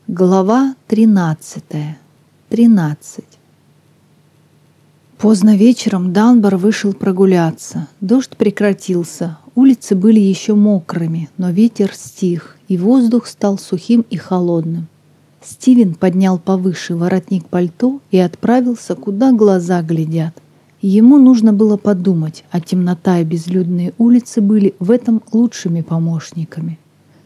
Глава 13. 13. Поздно вечером Данбар вышел прогуляться. Дождь прекратился, улицы были еще мокрыми, но ветер стих, и воздух стал сухим и холодным. Стивен поднял повыше воротник пальто и отправился, куда глаза глядят. Ему нужно было подумать, а темнота и безлюдные улицы были в этом лучшими помощниками.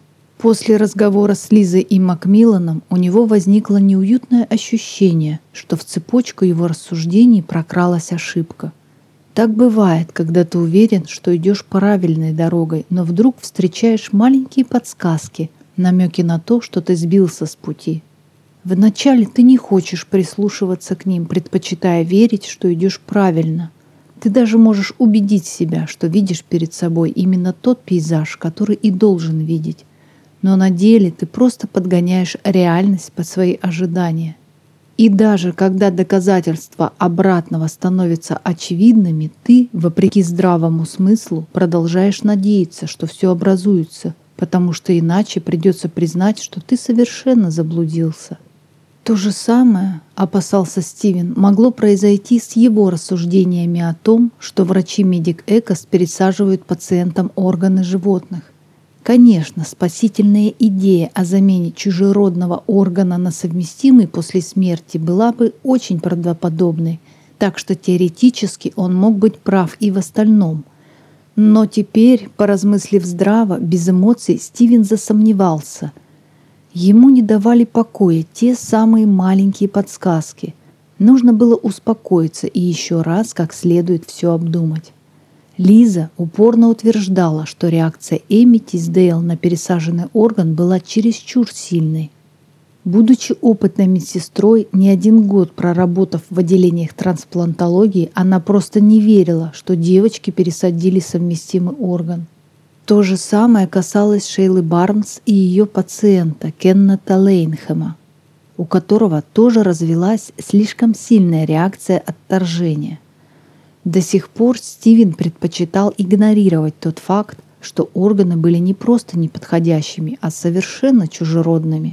После разговора с Лизой и Макмилланом у него возникло неуютное ощущение, что в цепочку его рассуждений прокралась ошибка. Так бывает, когда ты уверен, что идешь правильной дорогой, но вдруг встречаешь маленькие подсказки, намеки на то, что ты сбился с пути. Вначале ты не хочешь прислушиваться к ним, предпочитая верить, что идешь правильно. Ты даже можешь убедить себя, что видишь перед собой именно тот пейзаж, который и должен видеть. Но на деле ты просто подгоняешь реальность под свои ожидания. И даже когда доказательства обратного становятся очевидными, ты, вопреки здравому смыслу, продолжаешь надеяться, что все образуется, потому что иначе придется признать, что ты совершенно заблудился. То же самое, опасался Стивен, могло произойти с его рассуждениями о том, что врачи Медик Экос пересаживают пациентам органы животных. Конечно, спасительная идея о замене чужеродного органа на совместимый после смерти была бы очень правдоподобной, так что теоретически он мог быть прав и в остальном. Но теперь, поразмыслив здраво, без эмоций, Стивен засомневался. Ему не давали покоя те самые маленькие подсказки. Нужно было успокоиться и еще раз как следует все обдумать. Лиза упорно утверждала, что реакция Эми Тисдейл на пересаженный орган была чересчур сильной. Будучи опытной медсестрой, не один год проработав в отделениях трансплантологии, она просто не верила, что девочке пересадили совместимый орган. То же самое касалось Шейлы Барнс и ее пациента Кеннета Лейнхэма, у которого тоже развилась слишком сильная реакция отторжения. До сих пор Стивен предпочитал игнорировать тот факт, что органы были не просто неподходящими, а совершенно чужеродными.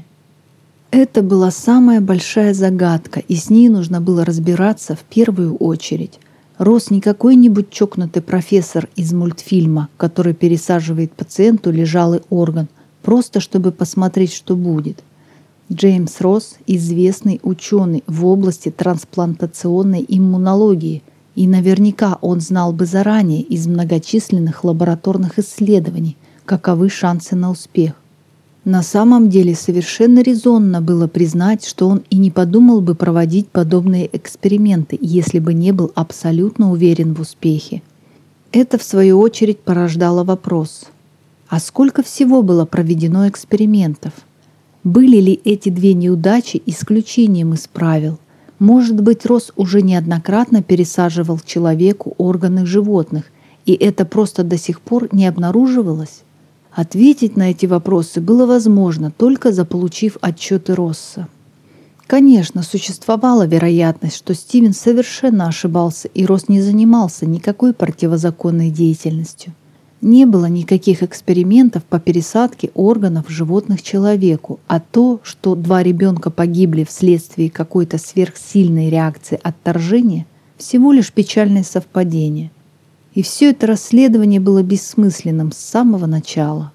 Это была самая большая загадка, и с ней нужно было разбираться в первую очередь. Росс не какой-нибудь чокнутый профессор из мультфильма, который пересаживает пациенту лежалый орган, просто чтобы посмотреть, что будет. Джеймс Росс – известный ученый в области трансплантационной иммунологии, и наверняка он знал бы заранее из многочисленных лабораторных исследований, каковы шансы на успех. На самом деле совершенно резонно было признать, что он и не подумал бы проводить подобные эксперименты, если бы не был абсолютно уверен в успехе. Это, в свою очередь, порождало вопрос: а сколько всего было проведено экспериментов? Были ли эти две неудачи исключением из правил? Может быть, Росс уже неоднократно пересаживал человеку органы животных, и это просто до сих пор не обнаруживалось? Ответить на эти вопросы было возможно, только заполучив отчеты Росса. Конечно, существовала вероятность, что Стивен совершенно ошибался, и Росс не занимался никакой противозаконной деятельностью. Не было никаких экспериментов по пересадке органов животных человеку, а то, что 2 ребенка погибли вследствие какой-то сверхсильной реакции отторжения, всего лишь печальное совпадение. И все это расследование было бессмысленным с самого начала.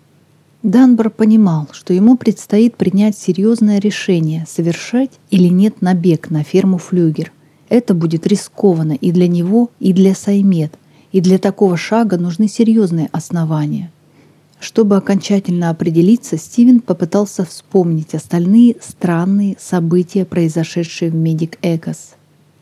Данбар понимал, что ему предстоит принять серьезное решение, совершать или нет набег на ферму Флюгер. Это будет рискованно и для него, и для Саймет. И для такого шага нужны серьезные основания. Чтобы окончательно определиться, Стивен попытался вспомнить остальные странные события, произошедшие в Медик Экос.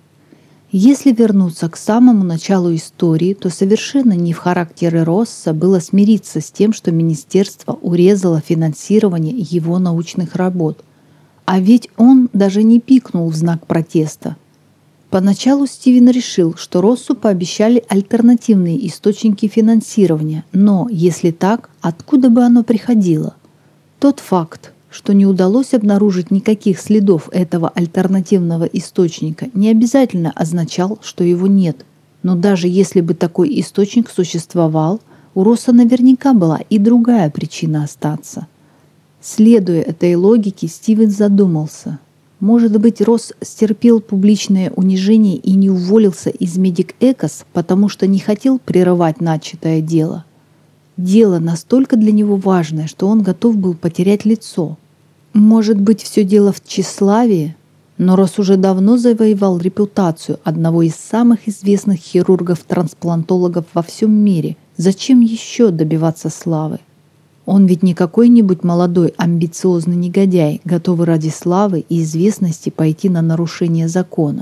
Если вернуться к самому началу истории, то совершенно не в характере Росса было смириться с тем, что министерство урезало финансирование его научных работ. А ведь он даже не пикнул в знак протеста. Поначалу Стивен решил, что Россу пообещали альтернативные источники финансирования, но, если так, откуда бы оно приходило? Тот факт, что не удалось обнаружить никаких следов этого альтернативного источника, не обязательно означал, что его нет. Но даже если бы такой источник существовал, у Росса наверняка была и другая причина остаться. Следуя этой логике, Стивен задумался. Может быть, Росс стерпел публичное унижение и не уволился из Medic Ecos, потому что не хотел прерывать начатое дело. Дело настолько для него важное, что он готов был потерять лицо. Может быть, все дело в тщеславии? Но Росс уже давно завоевал репутацию одного из самых известных хирургов-трансплантологов во всем мире. Зачем еще добиваться славы? Он ведь не какой-нибудь молодой амбициозный негодяй, готовый ради славы и известности пойти на нарушение закона.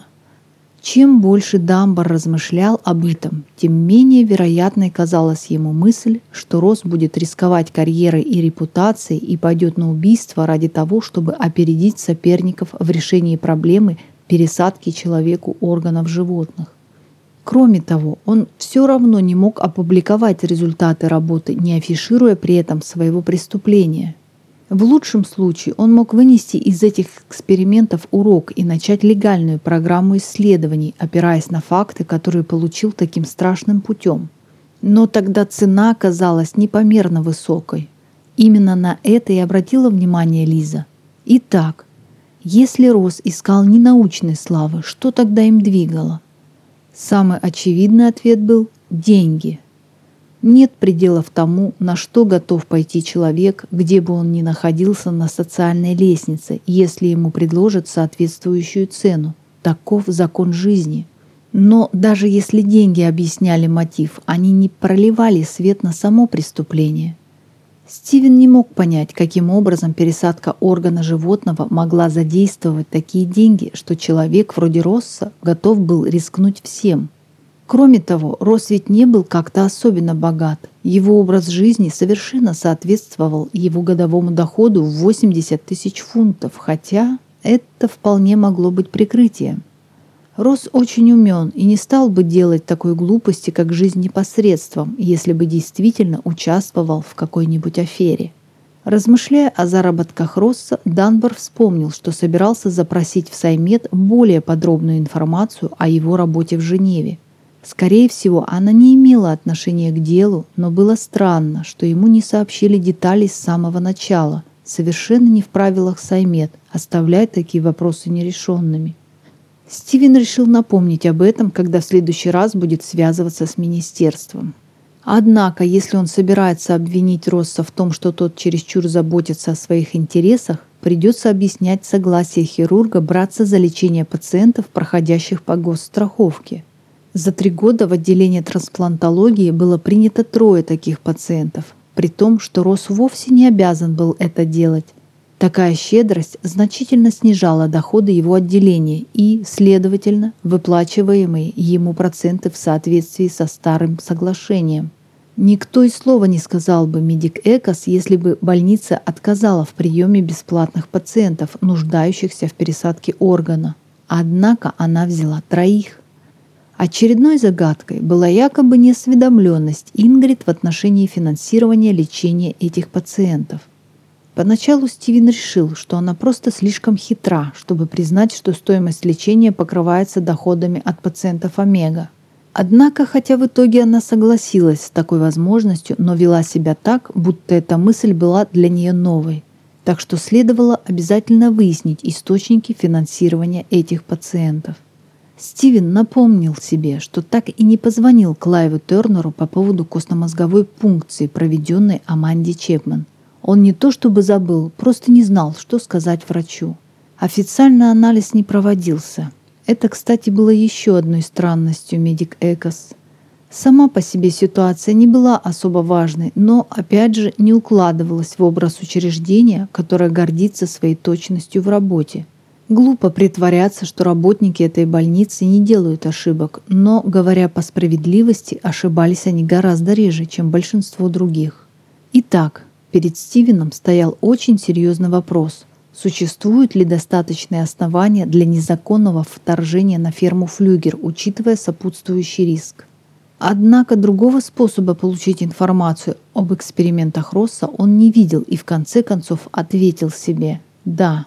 Чем больше Данбар размышлял об этом, тем менее вероятной казалась ему мысль, что Росс будет рисковать карьерой и репутацией и пойдет на убийство ради того, чтобы опередить соперников в решении проблемы пересадки человеку органов животных. Кроме того, он все равно не мог опубликовать результаты работы, не афишируя при этом своего преступления. В лучшем случае он мог вынести из этих экспериментов урок и начать легальную программу исследований, опираясь на факты, которые получил таким страшным путем. Но тогда цена оказалась непомерно высокой. Именно на это и обратила внимание Лиза. Итак, если Росс искал не научной славы, что тогда им двигало? Самый очевидный ответ был – деньги. Нет пределов тому, на что готов пойти человек, где бы он ни находился на социальной лестнице, если ему предложат соответствующую цену. Таков закон жизни. Но даже если деньги объясняли мотив, они не проливали свет на само преступление. Стивен не мог понять, каким образом пересадка органа животного могла задействовать такие деньги, что человек вроде Росса готов был рискнуть всем. Кроме того, Росс ведь не был как-то особенно богат. Его образ жизни совершенно соответствовал его годовому доходу в 80 тысяч фунтов, хотя это вполне могло быть прикрытием. Росс очень умен и не стал бы делать такой глупости, как жизнь непосредством, если бы действительно участвовал в какой-нибудь афере. Размышляя о заработках Росса, Данбар вспомнил, что собирался запросить в Саймед более подробную информацию о его работе в Женеве. Скорее всего, она не имела отношения к делу, но было странно, что ему не сообщили деталей с самого начала. Совершенно не в правилах Саймед оставлять такие вопросы нерешенными. Стивен решил напомнить об этом, когда в следующий раз будет связываться с министерством. Однако, если он собирается обвинить Росса в том, что тот чересчур заботится о своих интересах, придется объяснять согласие хирурга браться за лечение пациентов, проходящих по госстраховке. За 3 года в отделении трансплантологии было принято 3 таких пациентов, при том, что Росс вовсе не обязан был это делать. Такая щедрость значительно снижала доходы его отделения и, следовательно, выплачиваемые ему проценты в соответствии со старым соглашением. Никто и слова не сказал бы Medic Ecos, если бы больница отказала в приеме бесплатных пациентов, нуждающихся в пересадке органа. Однако она взяла 3. Очередной загадкой была якобы неосведомленность Ингрид в отношении финансирования лечения этих пациентов. Поначалу Стивен решил, что она просто слишком хитра, чтобы признать, что стоимость лечения покрывается доходами от пациентов Омега. Однако, хотя в итоге она согласилась с такой возможностью, но вела себя так, будто эта мысль была для нее новой. Так что следовало обязательно выяснить источники финансирования этих пациентов. Стивен напомнил себе, что так и не позвонил Клайву Тернеру по поводу костно-мозговой пункции, проведенной Аманди Чепмен. Он не то чтобы забыл, просто не знал, что сказать врачу. Официально анализ не проводился. Это, кстати, было еще одной странностью Medic Ecos. Сама по себе ситуация не была особо важной, но, опять же, не укладывалась в образ учреждения, которое гордится своей точностью в работе. Глупо притворяться, что работники этой больницы не делают ошибок, но, говоря по справедливости, ошибались они гораздо реже, чем большинство других. Итак, перед Стивеном стоял очень серьезный вопрос. Существуют ли достаточные основания для незаконного вторжения на ферму Флюгер, учитывая сопутствующий риск? Однако другого способа получить информацию об экспериментах Росса он не видел и в конце концов ответил себе «да».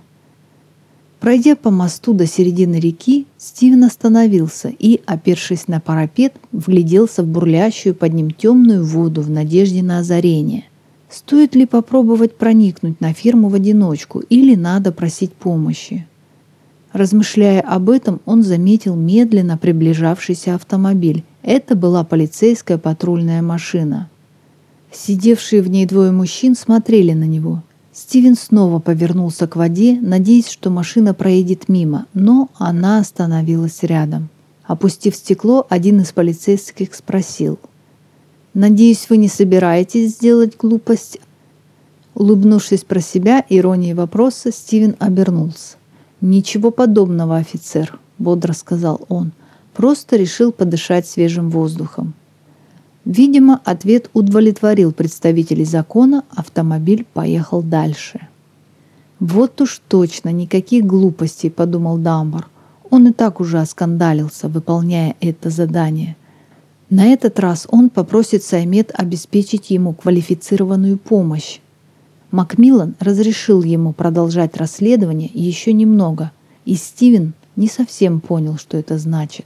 Пройдя по мосту до середины реки, Стивен остановился и, опершись на парапет, вгляделся в бурлящую под ним темную воду в надежде на озарение. Стоит ли попробовать проникнуть на ферму в одиночку или надо просить помощи? Размышляя об этом, он заметил медленно приближавшийся автомобиль. Это была полицейская патрульная машина. Сидевшие в ней двое мужчин смотрели на него. Стивен снова повернулся к воде, надеясь, что машина проедет мимо, но она остановилась рядом. Опустив стекло, один из полицейских спросил: «Надеюсь, вы не собираетесь сделать глупость?» Улыбнувшись про себя иронией вопроса, Стивен обернулся. «Ничего подобного, офицер», — бодро сказал он. «Просто решил подышать свежим воздухом». Видимо, ответ удовлетворил представителей закона, автомобиль поехал дальше. «Вот уж точно, никаких глупостей», — подумал Дамбар. Он и так уже оскандалился, выполняя это задание. На этот раз он попросит Саймед обеспечить ему квалифицированную помощь. Макмиллан разрешил ему продолжать расследование еще немного, и Стивен не совсем понял, что это значит.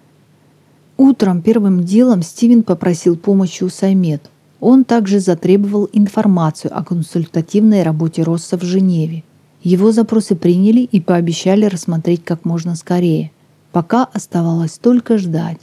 Утром первым делом Стивен попросил помощи у Саймед. Он также затребовал информацию о консультативной работе Росса в Женеве. Его запросы приняли и пообещали рассмотреть как можно скорее. Пока оставалось только ждать.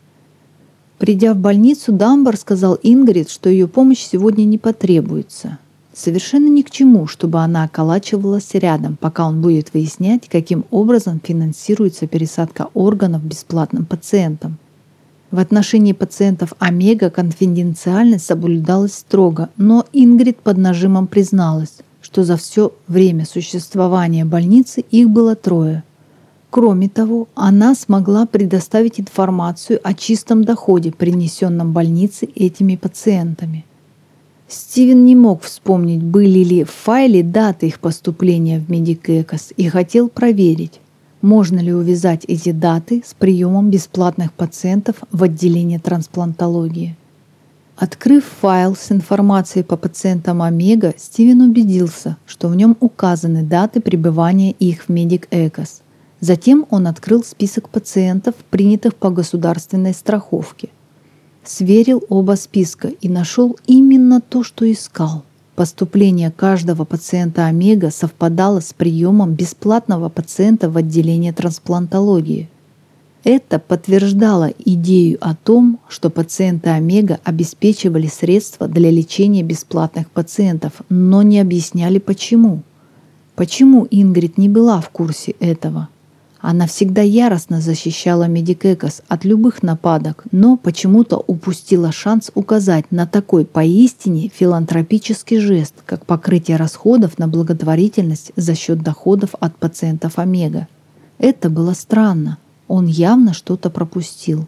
Придя в больницу, Дамбар сказал Ингрид, что ее помощь сегодня не потребуется. Совершенно ни к чему, чтобы она околачивалась рядом, пока он будет выяснять, каким образом финансируется пересадка органов бесплатным пациентам. В отношении пациентов Омега конфиденциальность соблюдалась строго, но Ингрид под нажимом призналась, что за все время существования больницы их было 3. Кроме того, она смогла предоставить информацию о чистом доходе, принесенном больнице этими пациентами. Стивен не мог вспомнить, были ли в файле даты их поступления в Медикэкос, и хотел проверить, можно ли увязать эти даты с приемом бесплатных пациентов в отделении трансплантологии. Открыв файл с информацией по пациентам Омега, Стивен убедился, что в нем указаны даты пребывания их в Медикэкос. Затем он открыл список пациентов, принятых по государственной страховке. Сверил оба списка и нашел именно то, что искал. Поступление каждого пациента Омега совпадало с приемом бесплатного пациента в отделении трансплантологии. Это подтверждало идею о том, что пациенты Омега обеспечивали средства для лечения бесплатных пациентов, но не объясняли почему. Почему Ингрид не была в курсе этого? Она всегда яростно защищала Медикэкос от любых нападок, но почему-то упустила шанс указать на такой поистине филантропический жест, как покрытие расходов на благотворительность за счет доходов от пациентов Омега. Это было странно. Он явно что-то пропустил.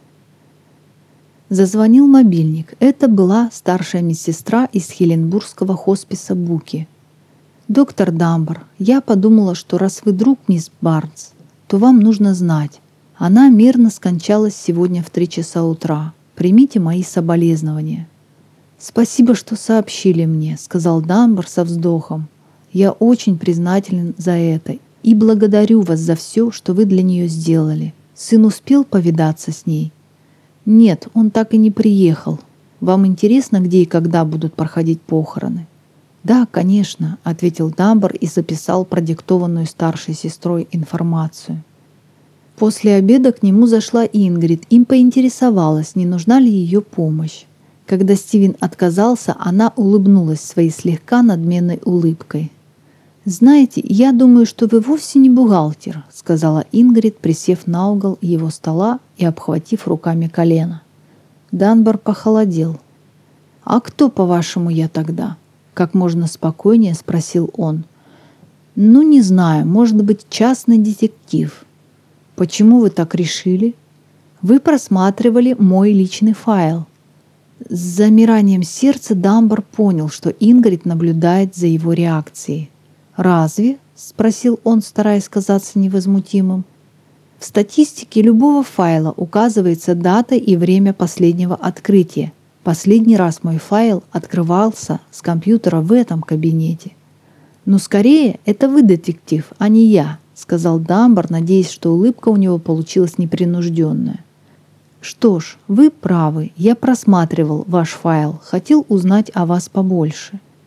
Зазвонил мобильник. Это была старшая медсестра из Хеленбургского хосписа Буки. «Доктор Дамбар, я подумала, что раз вы друг мисс Барнс, то вам нужно знать. Она мирно скончалась сегодня в 3 часа утра. Примите мои соболезнования». «Спасибо, что сообщили мне», — сказал Дамбар со вздохом. «Я очень признателен за это и благодарю вас за все, что вы для нее сделали. Сын успел повидаться с ней?» «Нет, он так и не приехал. Вам интересно, где и когда будут проходить похороны?» «Да, конечно», — ответил Дамбар и записал продиктованную старшей сестрой информацию. После обеда к нему зашла Ингрид и поинтересовалась, не нужна ли ее помощь. Когда Стивен отказался, она улыбнулась своей слегка надменной улыбкой. «Знаете, я думаю, что вы вовсе не бухгалтер», — сказала Ингрид, присев на угол его стола и обхватив руками колено. Дамбар похолодел. «А кто, по-вашему, я тогда?» — как можно спокойнее спросил он. «Ну, не знаю, может быть, частный детектив». «Почему вы так решили?» «Вы просматривали мой личный файл». С замиранием сердца Дамбар понял, что Ингрид наблюдает за его реакцией. «Разве?» — спросил он, стараясь казаться невозмутимым. «В статистике любого файла указывается дата и время последнего открытия. Последний раз мой файл открывался с компьютера в этом кабинете». «Ну, скорее, это вы детектив, а не я», — сказал Дамбар, надеясь, что улыбка у него получилась непринужденная. «Что ж, вы правы, я просматривал ваш файл, хотел узнать о вас побольше.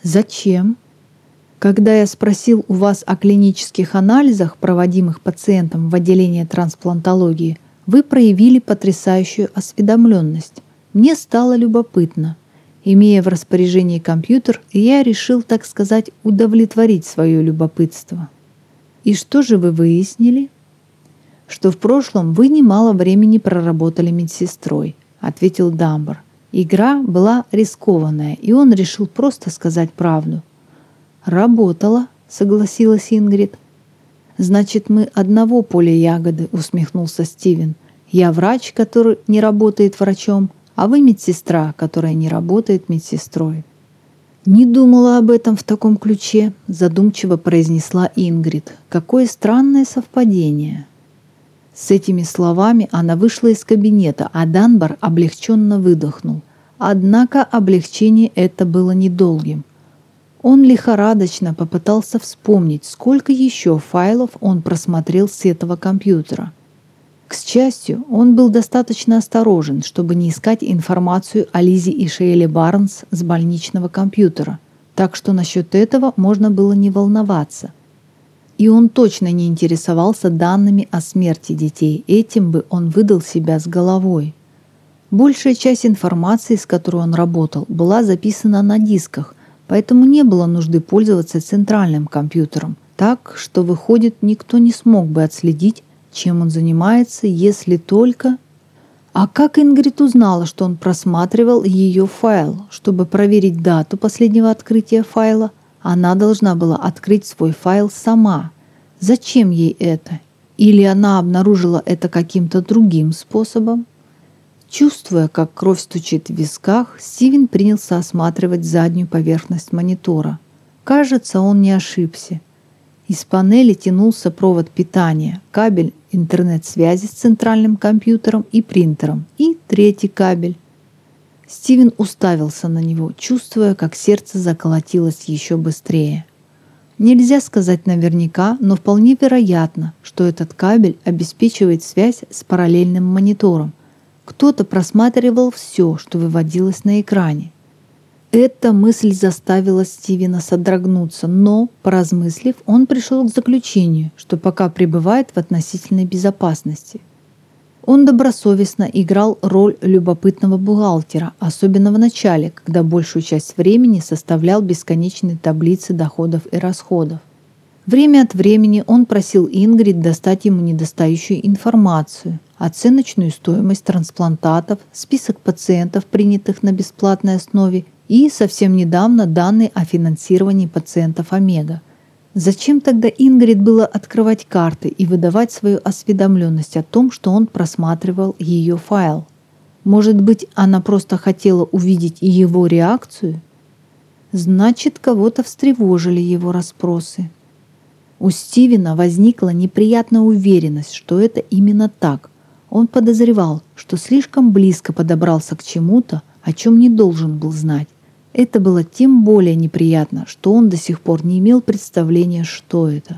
Зачем? Когда я спросил у вас о клинических анализах, проводимых пациентам в отделении трансплантологии, вы проявили потрясающую осведомленность. Мне стало любопытно. Имея в распоряжении компьютер, я решил, так сказать, удовлетворить свое любопытство. И что же вы выяснили? Что в прошлом вы немало времени проработали медсестрой, ответил Дамбар. Игра была рискованная, и он решил просто сказать правду. «Работала», — согласилась Ингрид. «Значит, мы одного поля ягоды», — усмехнулся Стивен. «Я врач, который не работает врачом, а вы медсестра, которая не работает медсестрой». «Не думала об этом в таком ключе», — задумчиво произнесла Ингрид. «Какое странное совпадение». С этими словами она вышла из кабинета, а Данбар облегченно выдохнул. Однако облегчение это было недолгим. Он лихорадочно попытался вспомнить, сколько еще файлов он просмотрел с этого компьютера. К счастью, он был достаточно осторожен, чтобы не искать информацию о Лизе и Шейле Барнс с больничного компьютера, так что насчет этого можно было не волноваться. И он точно не интересовался данными о смерти детей, этим бы он выдал себя с головой. Большая часть информации, с которой он работал, была записана на дисках, поэтому не было нужды пользоваться центральным компьютером, так что, выходит, никто не смог бы отследить, чем он занимается, если только... А как Ингрид узнала, что он просматривал ее файл? Чтобы проверить дату последнего открытия файла, она должна была открыть свой файл сама. Зачем ей это? Или она обнаружила это каким-то другим способом? Чувствуя, как кровь стучит в висках, Стивен принялся осматривать заднюю поверхность монитора. Кажется, он не ошибся. Из панели тянулся провод питания, кабель интернет-связи с центральным компьютером и принтером, и третий кабель. Стивен уставился на него, чувствуя, как сердце заколотилось еще быстрее. Нельзя сказать наверняка, но вполне вероятно, что этот кабель обеспечивает связь с параллельным монитором. Кто-то просматривал все, что выводилось на экране. Эта мысль заставила Стивена содрогнуться, но, поразмыслив, он пришел к заключению, что пока пребывает в относительной безопасности. Он добросовестно играл роль любопытного бухгалтера, особенно в начале, когда большую часть времени составлял бесконечные таблицы доходов и расходов. Время от времени он просил Ингрид достать ему недостающую информацию, оценочную стоимость трансплантатов, список пациентов, принятых на бесплатной основе, и совсем недавно данные о финансировании пациентов Омега. Зачем тогда Ингрид было открывать карты и выдавать свою осведомленность о том, что он просматривал ее файл? Может быть, она просто хотела увидеть его реакцию? Значит, кого-то встревожили его расспросы. У Стивена возникла неприятная уверенность, что это именно так. Он подозревал, что слишком близко подобрался к чему-то, о чем не должен был знать. Это было тем более неприятно, что он до сих пор не имел представления, что это.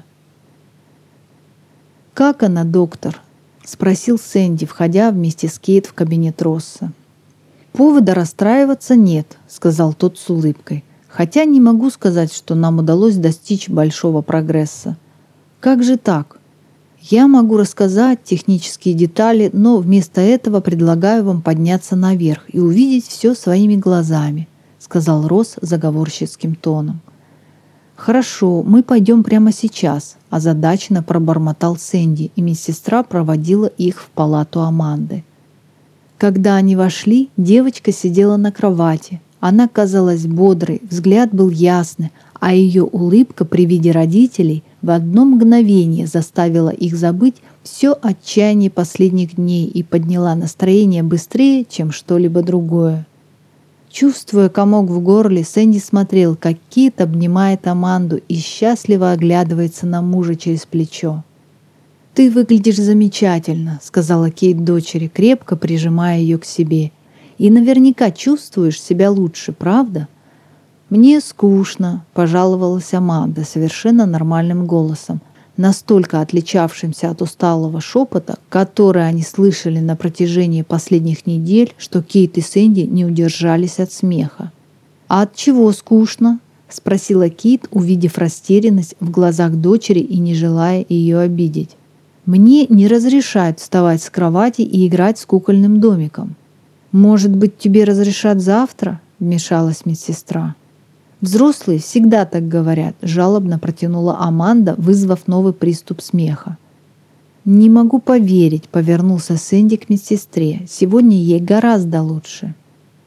«Как она, доктор?» — спросил Сэнди, входя вместе с Кейт в кабинет Росса. «Повода расстраиваться нет», — сказал тот с улыбкой. «Хотя не могу сказать, что нам удалось достичь большого прогресса». «Как же так?» «Я могу рассказать технические детали, но вместо этого предлагаю вам подняться наверх и увидеть все своими глазами», — сказал Росс заговорщицким тоном. «Хорошо, мы пойдем прямо сейчас», — озадаченно пробормотал Сэнди, и медсестра проводила их в палату Аманды. Когда они вошли, девочка сидела на кровати. Она казалась бодрой, взгляд был ясный, а ее улыбка при виде родителей в одно мгновение заставила их забыть все отчаяние последних дней и подняла настроение быстрее, чем что-либо другое. Чувствуя комок в горле, Сэнди смотрел, как Кит обнимает Аманду и счастливо оглядывается на мужа через плечо. «Ты выглядишь замечательно», — сказала Кейт дочери, крепко прижимая ее к себе. «И наверняка чувствуешь себя лучше, правда?» «Мне скучно», — пожаловалась Аманда совершенно нормальным голосом, настолько отличавшимся от усталого шепота, который они слышали на протяжении последних недель, что Кейт и Сэнди не удержались от смеха. «А от чего скучно?» — спросила Кейт, увидев растерянность в глазах дочери и не желая ее обидеть. «Мне не разрешают вставать с кровати и играть с кукольным домиком». «Может быть, тебе разрешат завтра?» — вмешалась медсестра. «Взрослые всегда так говорят», — жалобно протянула Аманда, вызвав новый приступ смеха. «Не могу поверить», — повернулся Сэнди к медсестре. «Сегодня ей гораздо лучше».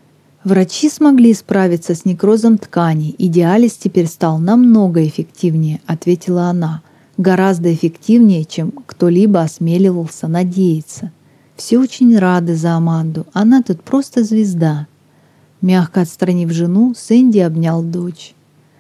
Врачи смогли справиться с некрозом тканей, и диализ теперь стал намного эффективнее, ответила она. Гораздо эффективнее, чем кто-либо осмеливался надеяться. Все очень рады за Аманду, она тут просто звезда. Мягко отстранив жену, Сэнди обнял дочь.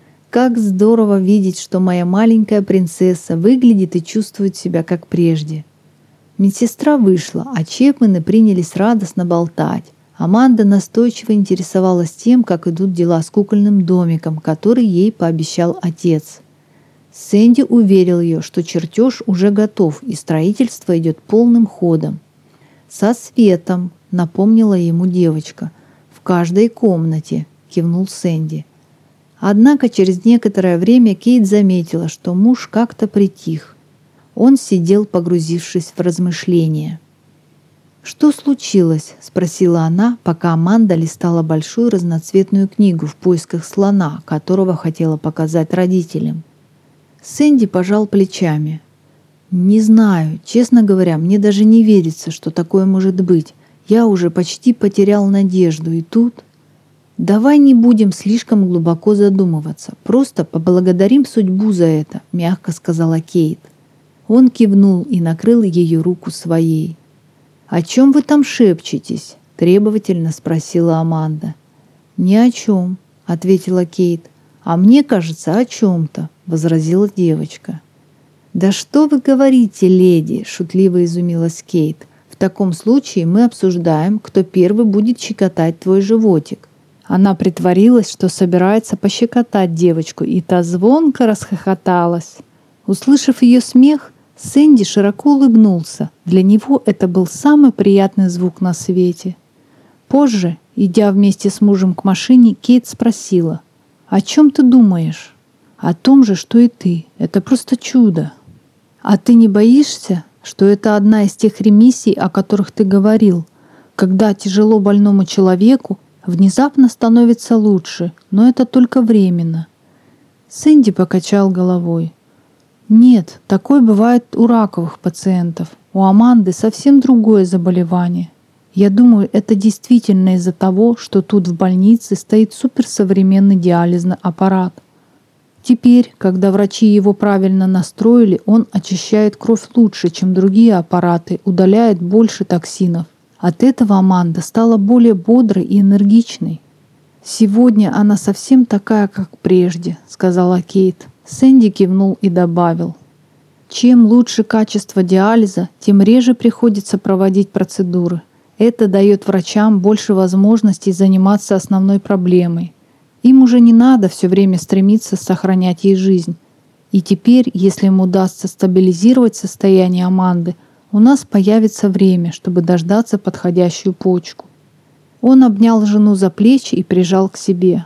Как здорово видеть, что моя маленькая принцесса выглядит и чувствует себя как прежде. Медсестра вышла, а Чепмены принялись радостно болтать. Аманда настойчиво интересовалась тем, как идут дела с кукольным домиком, который ей пообещал отец. Сэнди уверил ее, что чертеж уже готов и строительство идет полным ходом. «Со светом», — напомнила ему девочка. «В каждой комнате», — кивнул Сэнди. Однако через некоторое время Кейт заметила, что муж как-то притих. Он сидел, погрузившись в размышления. «Что случилось?» — спросила она, пока Аманда листала большую разноцветную книгу в поисках слона, которого хотела показать родителям. Сэнди пожал плечами. «Не знаю. Честно говоря, мне даже не верится, что такое может быть. Я уже почти потерял надежду, и тут...» «Давай не будем слишком глубоко задумываться. Просто поблагодарим судьбу за это», — мягко сказала Кейт. Он кивнул и накрыл ее руку своей. «О чем вы там шепчетесь?» — требовательно спросила Аманда. «Ни о чем», — ответила Кейт. «А мне кажется, о чем-то», — возразила девочка. «Да что вы говорите, леди?» — шутливо изумилась Кейт. «В таком случае мы обсуждаем, кто первый будет щекотать твой животик». Она притворилась, что собирается пощекотать девочку, и та звонко расхохоталась. Услышав ее смех, Сэнди широко улыбнулся. Для него это был самый приятный звук на свете. Позже, идя вместе с мужем к машине, Кейт спросила: «О чем ты думаешь?» «О том же, что и ты. Это просто чудо». «А ты не боишься, что это одна из тех ремиссий, о которых ты говорил, когда тяжело больному человеку внезапно становится лучше, но это только временно?» Сэнди покачал головой. «Нет, такое бывает у раковых пациентов. У Аманды совсем другое заболевание. Я думаю, это действительно из-за того, что тут в больнице стоит суперсовременный диализный аппарат. Теперь, когда врачи его правильно настроили, он очищает кровь лучше, чем другие аппараты, удаляет больше токсинов. От этого Аманда стала более бодрой и энергичной. «Сегодня она совсем такая, как прежде», — сказала Кейт. Сэнди кивнул и добавил: «Чем лучше качество диализа, тем реже приходится проводить процедуры. Это дает врачам больше возможностей заниматься основной проблемой. Им уже не надо все время стремиться сохранять ей жизнь. И теперь, если им удастся стабилизировать состояние Аманды, у нас появится время, чтобы дождаться подходящую почку». Он обнял жену за плечи и прижал к себе.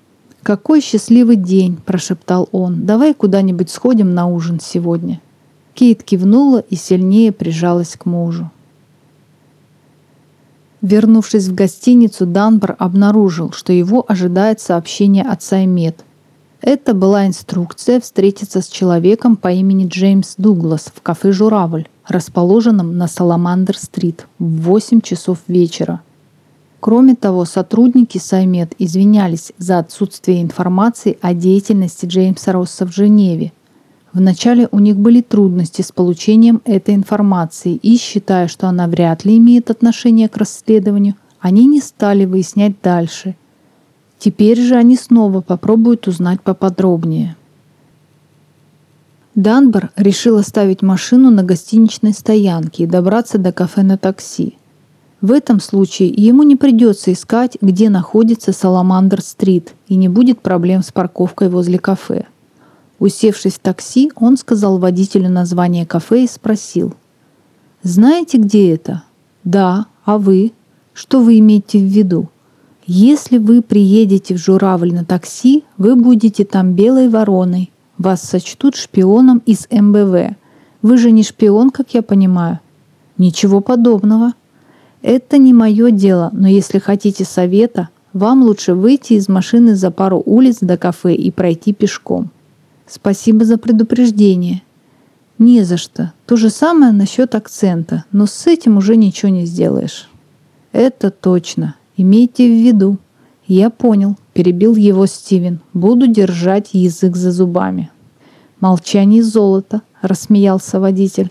«Какой счастливый день!» – прошептал он. «Давай куда-нибудь сходим на ужин сегодня». Кейт кивнула и сильнее прижалась к мужу. Вернувшись в гостиницу, Данбар обнаружил, что его ожидает сообщение от Саймет. Это была инструкция встретиться с человеком по имени Джеймс Дуглас в кафе «Журавль», расположенном на Саламандр-стрит в 8 часов вечера. Кроме того, сотрудники Саймет извинялись за отсутствие информации о деятельности Джеймса Росса в Женеве. Вначале у них были трудности с получением этой информации, и, считая, что она вряд ли имеет отношение к расследованию, они не стали выяснять дальше. Теперь же они снова попробуют узнать поподробнее. Данбар решил оставить машину на гостиничной стоянке и добраться до кафе на такси. В этом случае ему не придется искать, где находится Саламандр-стрит, и не будет проблем с парковкой возле кафе. Усевшись в такси, он сказал водителю название кафе и спросил: «Знаете, где это?» «Да, а вы? Что вы имеете в виду?» Если вы приедете в Журавль на такси, вы будете там белой вороной. Вас сочтут шпионом из МБВ. Вы же не шпион, как я понимаю. Ничего подобного. Это не мое дело, но если хотите совета, вам лучше выйти из машины за пару улиц до кафе и пройти пешком. Спасибо за предупреждение. Не за что. То же самое насчет акцента, но с этим уже ничего не сделаешь. Это точно. Имейте в виду. Я понял, перебил его Стивен. Буду держать язык за зубами. Молчание золото, рассмеялся водитель.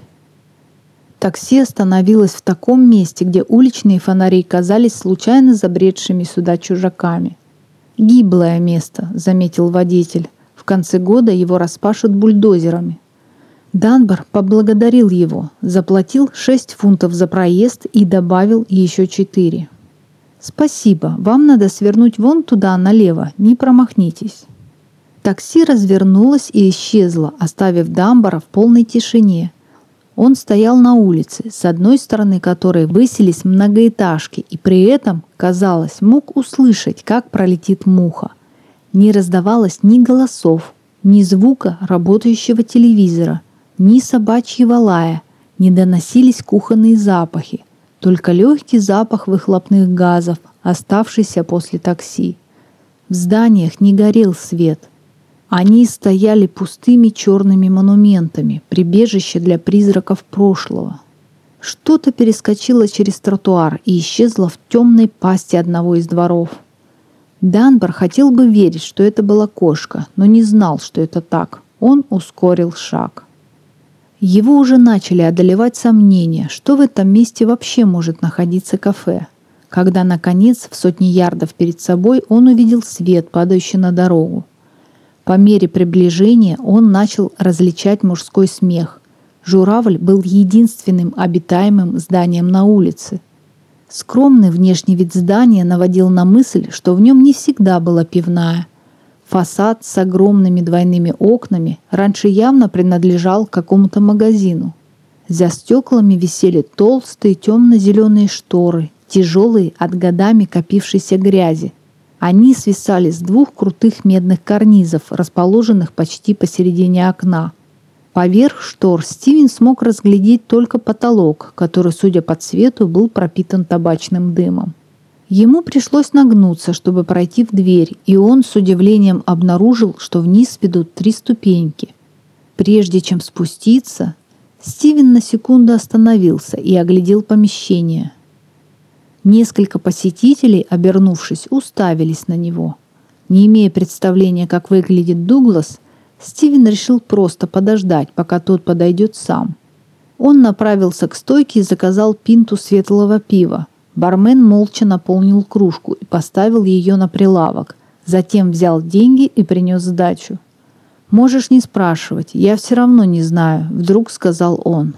Такси остановилось в таком месте, где уличные фонари казались случайно забредшими сюда чужаками. «Гиблое место», — заметил водитель. «В конце года его распашут бульдозерами». Данбар поблагодарил его, заплатил 6 фунтов за проезд и добавил еще 4. «Спасибо, вам надо свернуть вон туда налево, не промахнитесь». Такси развернулось и исчезло, оставив Данбара в полной тишине. Он стоял на улице, с одной стороны которой высились многоэтажки, и при этом, казалось, мог услышать, как пролетит муха. Не раздавалось ни голосов, ни звука работающего телевизора, ни собачьего лая, не доносились кухонные запахи, только легкий запах выхлопных газов, оставшийся после такси. В зданиях не горел свет. Они стояли пустыми черными монументами, прибежище для призраков прошлого. Что-то перескочило через тротуар и исчезло в темной пасти одного из дворов. Данбар хотел бы верить, что это была кошка, но не знал, что это так. Он ускорил шаг. Его уже начали одолевать сомнения, что в этом месте вообще может находиться кафе. Когда, наконец, в сотни ярдов перед собой он увидел свет, падающий на дорогу. По мере приближения он начал различать мужской смех. Журавль был единственным обитаемым зданием на улице. Скромный внешний вид здания наводил на мысль, что в нем не всегда была пивная. Фасад с огромными двойными окнами раньше явно принадлежал какому-то магазину. За стеклами висели толстые темно-зеленые шторы, тяжелые от годами копившейся грязи. Они свисали с 2 крутых медных карнизов, расположенных почти посередине окна. Поверх штор Стивен смог разглядеть только потолок, который, судя по цвету, был пропитан табачным дымом. Ему пришлось нагнуться, чтобы пройти в дверь, и он с удивлением обнаружил, что вниз ведут 3 ступеньки. Прежде чем спуститься, Стивен на секунду остановился и оглядел помещение. Несколько посетителей, обернувшись, уставились на него. Не имея представления, как выглядит Дуглас, Стивен решил просто подождать, пока тот подойдет сам. Он направился к стойке и заказал пинту светлого пива. Бармен молча наполнил кружку и поставил ее на прилавок. Затем взял деньги и принес сдачу. «Можешь не спрашивать, я все равно не знаю», — вдруг сказал он.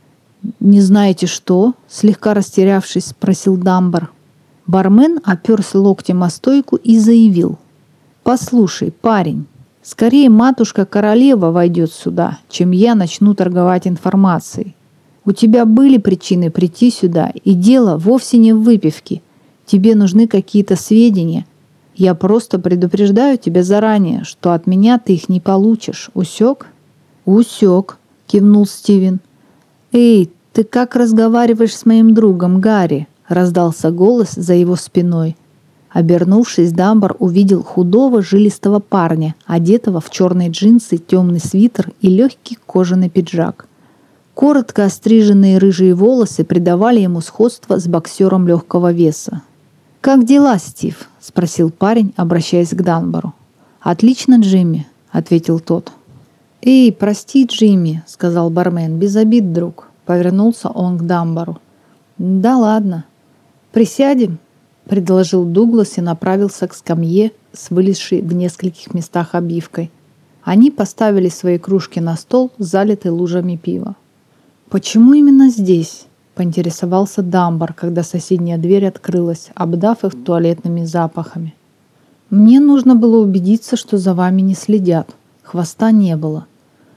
«Не знаете что?» — слегка растерявшись, спросил Данбар. Бармен оперся локтем о стойку и заявил. «Послушай, парень, скорее матушка-королева войдет сюда, чем я начну торговать информацией. У тебя были причины прийти сюда, и дело вовсе не в выпивке. Тебе нужны какие-то сведения. Я просто предупреждаю тебя заранее, что от меня ты их не получишь. Усек?» «Усек», — кивнул Стивен. «Эй, ты как разговариваешь с моим другом Гарри?» — раздался голос за его спиной. Обернувшись, Данбар увидел худого жилистого парня, одетого в черные джинсы, темный свитер и легкий кожаный пиджак. Коротко остриженные рыжие волосы придавали ему сходство с боксером легкого веса. «Как дела, Стив?» — спросил парень, обращаясь к Данбару. «Отлично, Джимми», — ответил тот. «Эй, прости, Джимми», — сказал бармен, — «без обид, друг». Повернулся он к Данбару. «Да ладно. Присядем?» — предложил Дуглас и направился к скамье с вылезшей в нескольких местах обивкой. Они поставили свои кружки на стол, залитый лужами пива. «Почему именно здесь?» — поинтересовался Данбар, когда соседняя дверь открылась, обдав их туалетными запахами. «Мне нужно было убедиться, что за вами не следят. Хвоста не было.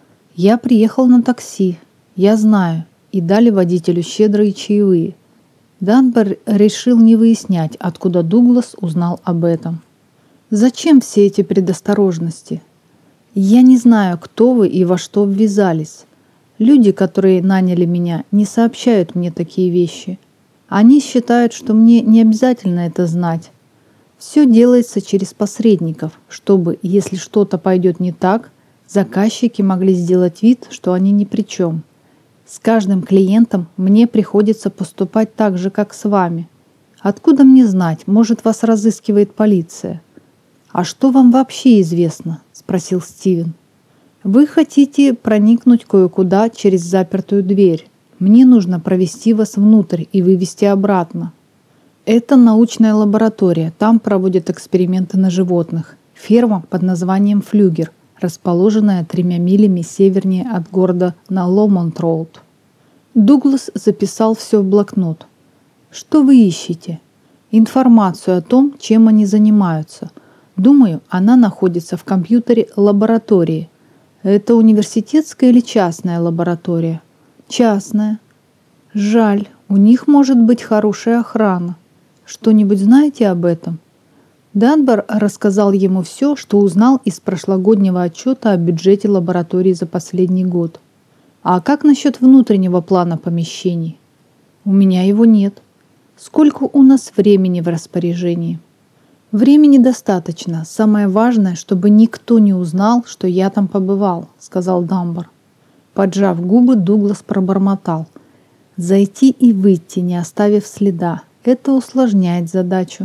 Я приехал на такси. Я знаю. И дали водителю щедрые чаевые. Данбар решил не выяснять, откуда Дуглас узнал об этом. «Зачем все эти предосторожности? Я не знаю, кто вы и во что ввязались. Люди, которые наняли меня, не сообщают мне такие вещи. Они считают, что мне не обязательно это знать. Все делается через посредников, чтобы, если что-то пойдет не так, заказчики могли сделать вид, что они ни при чем. С каждым клиентом мне приходится поступать так же, как с вами. Откуда мне знать, может, вас разыскивает полиция?» «А что вам вообще известно?» – спросил Стивен. «Вы хотите проникнуть кое-куда через запертую дверь. Мне нужно провести вас внутрь и вывести обратно. Это научная лаборатория, там проводят эксперименты на животных. Ферма под названием «Флюгер», расположенная 3 милями севернее от города на Ломонт-Роуд». Дуглас записал все в блокнот. «Что вы ищете?» «Информацию о том, чем они занимаются. Думаю, она находится в компьютере лаборатории. Это университетская или частная лаборатория?» «Частная». «Жаль, у них может быть хорошая охрана. Что-нибудь знаете об этом?» Данбар рассказал ему все, что узнал из прошлогоднего отчета о бюджете лаборатории за последний год. «А как насчет внутреннего плана помещений?» «У меня его нет». «Сколько у нас времени в распоряжении?» «Времени достаточно. Самое важное, чтобы никто не узнал, что я там побывал», — сказал Данбар. Поджав губы, Дуглас пробормотал. «Зайти и выйти, не оставив следа. Это усложняет задачу.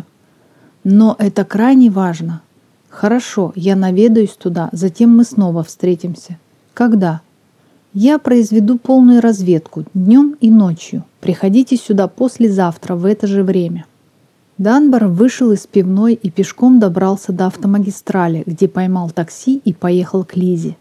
Но это крайне важно. Хорошо, я наведаюсь туда, затем мы снова встретимся. Когда?» «Я произведу полную разведку днем и ночью. Приходите сюда послезавтра в это же время». Данбар вышел из пивной и пешком добрался до автомагистрали, где поймал такси и поехал к Лизе.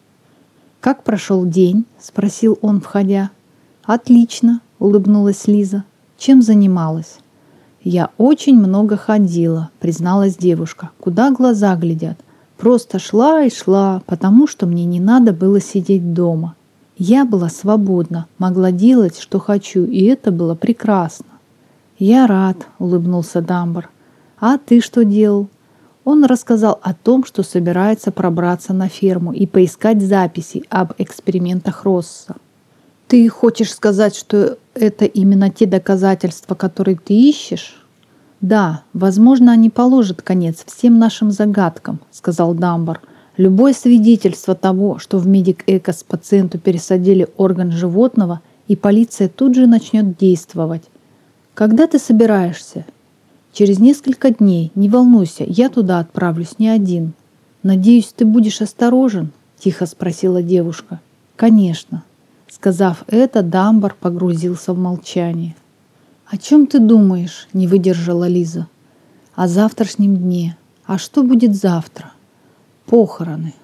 «Как прошел день?» – спросил он, входя. «Отлично», – улыбнулась Лиза. «Чем занималась?» «Я очень много ходила», – призналась девушка. «Куда глаза глядят? Просто шла и шла, потому что мне не надо было сидеть дома. Я была свободна, могла делать, что хочу, и это было прекрасно». «Я рад», — улыбнулся Данбар. «А ты что делал?» Он рассказал о том, что собирается пробраться на ферму и поискать записи об экспериментах Росса. «Ты хочешь сказать, что это именно те доказательства, которые ты ищешь?» «Да, возможно, они положат конец всем нашим загадкам», — сказал Данбар. «Любое свидетельство того, что в Медик-Экос пациенту пересадили орган животного, и полиция тут же начнет действовать. Когда ты собираешься?» «Через несколько дней. Не волнуйся, я туда отправлюсь не один». «Надеюсь, ты будешь осторожен?» – тихо спросила девушка. «Конечно». Сказав это, Данбар погрузился в молчание. «О чем ты думаешь?» – не выдержала Лиза. «О завтрашнем дне. А что будет завтра?» «Похороны».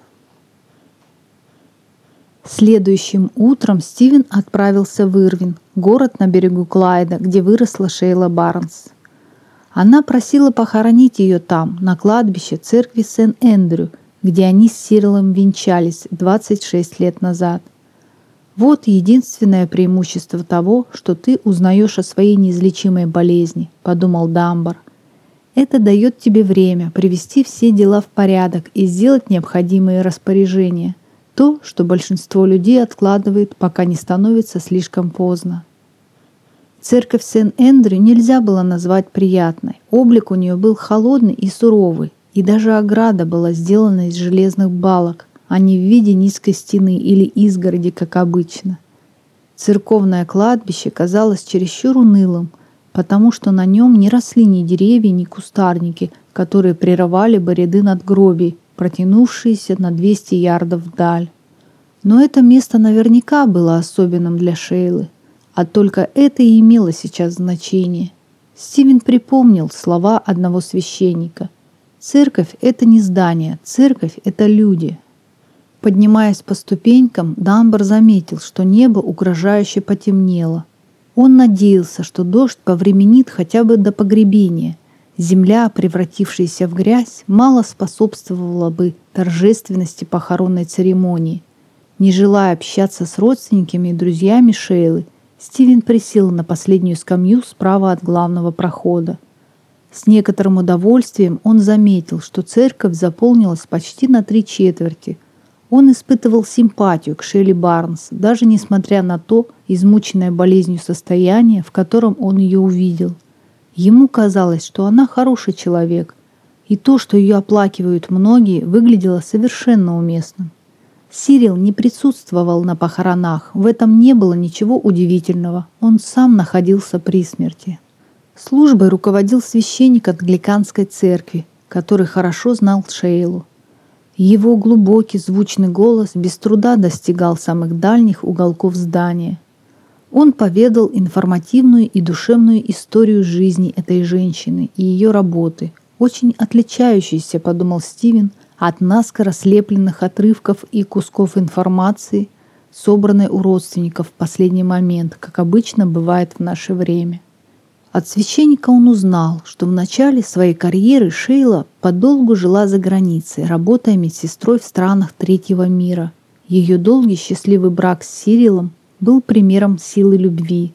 Следующим утром Стивен отправился в Ирвин, город на берегу Клайда, где выросла Шейла Барнс. Она просила похоронить ее там, на кладбище церкви Сент-Эндрю, где они с Сирилом венчались 26 лет назад. «Вот единственное преимущество того, что ты узнаешь о своей неизлечимой болезни», — подумал Данбар. «Это дает тебе время привести все дела в порядок и сделать необходимые распоряжения. То, что большинство людей откладывает, пока не становится слишком поздно». Церковь Сент-Эндрю нельзя было назвать приятной. Облик у нее был холодный и суровый, и даже ограда была сделана из железных балок, а не в виде низкой стены или изгороди, как обычно. Церковное кладбище казалось чересчур унылым, потому что на нем не росли ни деревья, ни кустарники, которые прерывали бы ряды надгробий, протянувшиеся на 200 ярдов вдаль. Но это место наверняка было особенным для Шейлы, а только это и имело сейчас значение. Стивен припомнил слова одного священника. «Церковь – это не здание, церковь – это люди». Поднимаясь по ступенькам, Данбар заметил, что небо угрожающе потемнело. Он надеялся, что дождь повременит хотя бы до погребения. Земля, превратившаяся в грязь, мало способствовала бы торжественности похоронной церемонии. Не желая общаться с родственниками и друзьями Шейлы, Стивен присел на последнюю скамью справа от главного прохода. С некоторым удовольствием он заметил, что церковь заполнилась почти на 3/4. Он испытывал симпатию к Шелли Барнс, даже несмотря на то измученное болезнью состояние, в котором он ее увидел. Ему казалось, что она хороший человек, и то, что ее оплакивают многие, выглядело совершенно уместным. Сирил не присутствовал на похоронах, в этом не было ничего удивительного, он сам находился при смерти. Службой руководил священник англиканской церкви, который хорошо знал Шейлу. Его глубокий звучный голос без труда достигал самых дальних уголков здания. Он поведал информативную и душевную историю жизни этой женщины и ее работы, очень отличающейся, подумал Стивен, от наскоро слепленных отрывков и кусков информации, собранной у родственников в последний момент, как обычно бывает в наше время. От священника он узнал, что в начале своей карьеры Шейла подолгу жила за границей, работая медсестрой в странах третьего мира. Ее долгий счастливый брак с Сирилом был примером силы любви.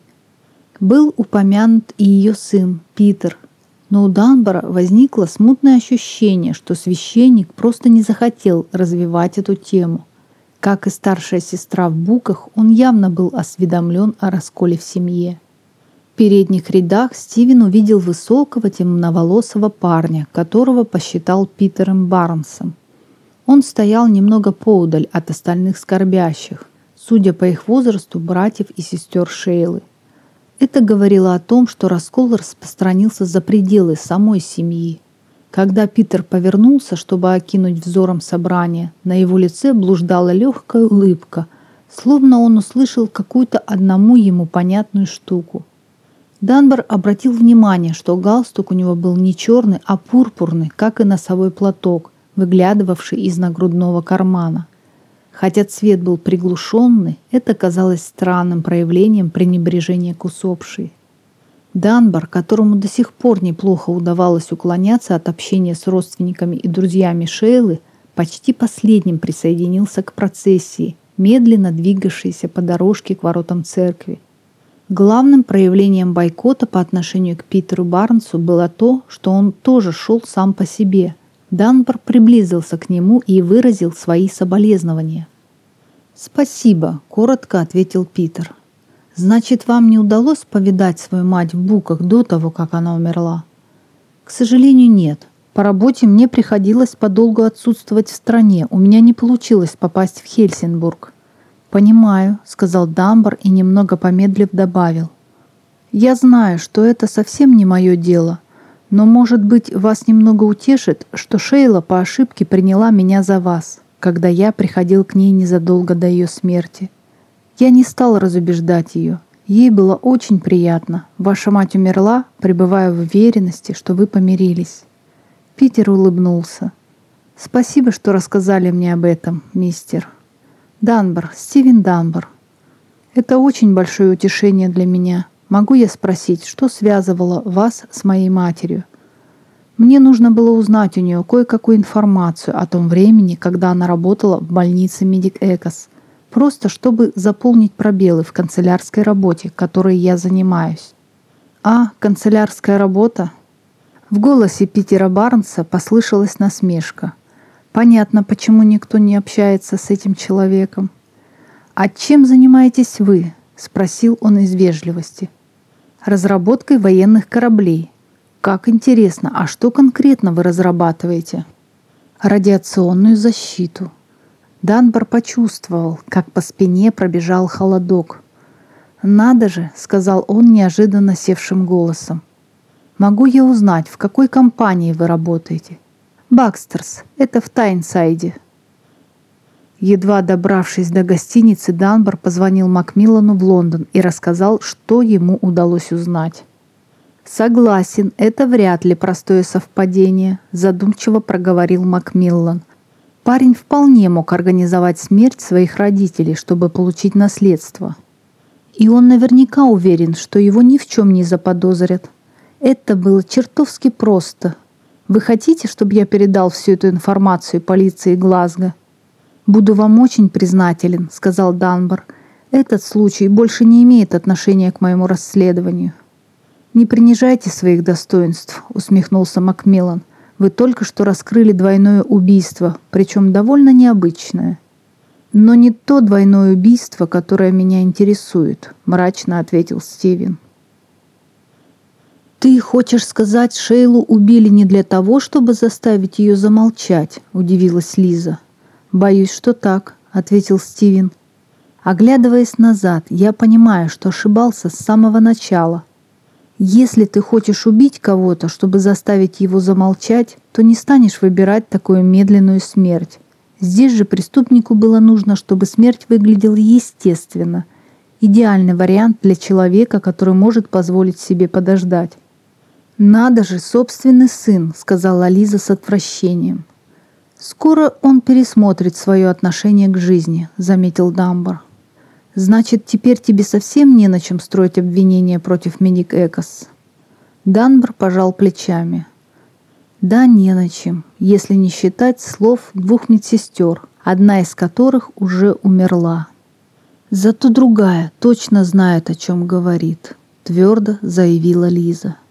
Был упомянут и ее сын Питер, но у Данбара возникло смутное ощущение, что священник просто не захотел развивать эту тему. Как и старшая сестра в Буках, он явно был осведомлен о расколе в семье. В передних рядах Стивен увидел высокого темноволосого парня, которого посчитал Питером Барнсом. Он стоял немного поодаль от остальных скорбящих, судя по их возрасту, братьев и сестер Шейлы. Это говорило о том, что раскол распространился за пределы самой семьи. Когда Питер повернулся, чтобы окинуть взором собрание, на его лице блуждала легкая улыбка, словно он услышал какую-то одному ему понятную штуку. Данбар обратил внимание, что галстук у него был не черный, а пурпурный, как и носовой платок, выглядывавший из нагрудного кармана. Хотя цвет был приглушенный, это казалось странным проявлением пренебрежения к усопшей. Данбар, которому до сих пор неплохо удавалось уклоняться от общения с родственниками и друзьями Шейлы, почти последним присоединился к процессии, медленно двигавшейся по дорожке к воротам церкви. Главным проявлением бойкота по отношению к Питеру Барнсу было то, что он тоже шел сам по себе. Данбар приблизился к нему и выразил свои соболезнования. «Спасибо», — коротко ответил Питер. «Значит, вам не удалось повидать свою мать в Буках до того, как она умерла?» «К сожалению, нет. По работе мне приходилось подолгу отсутствовать в стране. У меня не получилось попасть в Хельсинбург». «Понимаю», — сказал Данбар и, немного помедлив, добавил. «Я знаю, что это совсем не мое дело. Но, может быть, вас немного утешит, что Шейла по ошибке приняла меня за вас, когда я приходил к ней незадолго до ее смерти. Я не стал разубеждать ее. Ей было очень приятно. Ваша мать умерла, пребывая в уверенности, что вы помирились». Питер улыбнулся. «Спасибо, что рассказали мне об этом, мистер Данбар, Стивен Данбар. Это очень большое утешение для меня. Могу я спросить, что связывало вас с моей матерью?» Мне нужно было узнать у нее кое-какую информацию о том времени, когда она работала в больнице Медик Экос, просто чтобы заполнить пробелы в канцелярской работе, которой я занимаюсь. «А, канцелярская работа?» В голосе Питера Барнса послышалась насмешка. «Понятно, почему никто не общается с этим человеком». «А чем занимаетесь вы?» — спросил он из вежливости. «Разработкой военных кораблей». «Как интересно, а что конкретно вы разрабатываете?» «Радиационную защиту». Данбар почувствовал, как по спине пробежал холодок. «Надо же», — сказал он неожиданно севшим голосом. «Могу я узнать, в какой компании вы работаете?» «Бакстерс, это в Тайнсайде». Едва добравшись до гостиницы, Данбар позвонил Макмиллану в Лондон и рассказал, что ему удалось узнать. «Согласен, это вряд ли простое совпадение», — задумчиво проговорил Макмиллан. «Парень вполне мог организовать смерть своих родителей, чтобы получить наследство. И он наверняка уверен, что его ни в чем не заподозрят. Это было чертовски просто. Вы хотите, чтобы я передал всю эту информацию полиции Глазго?» «Буду вам очень признателен», — сказал Данбар. Этот случай больше не имеет отношения к моему расследованию». «Не принижайте своих достоинств», — усмехнулся Макмиллан. «Вы только что раскрыли двойное убийство, причем довольно необычное». «Но не то двойное убийство, которое меня интересует», — мрачно ответил Стивен. «Ты хочешь сказать, Шейлу убили не для того, чтобы заставить ее замолчать?» — удивилась Лиза. «Боюсь, что так», — ответил Стивен. «Оглядываясь назад, я понимаю, что ошибался с самого начала. Если ты хочешь убить кого-то, чтобы заставить его замолчать, то не станешь выбирать такую медленную смерть. Здесь же преступнику было нужно, чтобы смерть выглядела естественно. Идеальный вариант для человека, который может позволить себе подождать». «Надо же, собственный сын», — сказала Лиза с отвращением. «Скоро он пересмотрит свое отношение к жизни», — заметил Дамбар. «Значит, теперь тебе совсем не на чем строить обвинения против Миник Экос?» Данбар пожал плечами. «Да, не на чем, если не считать слов 2 медсестер, одна из которых уже умерла. Зато другая точно знает, о чем говорит», — твердо заявила Лиза.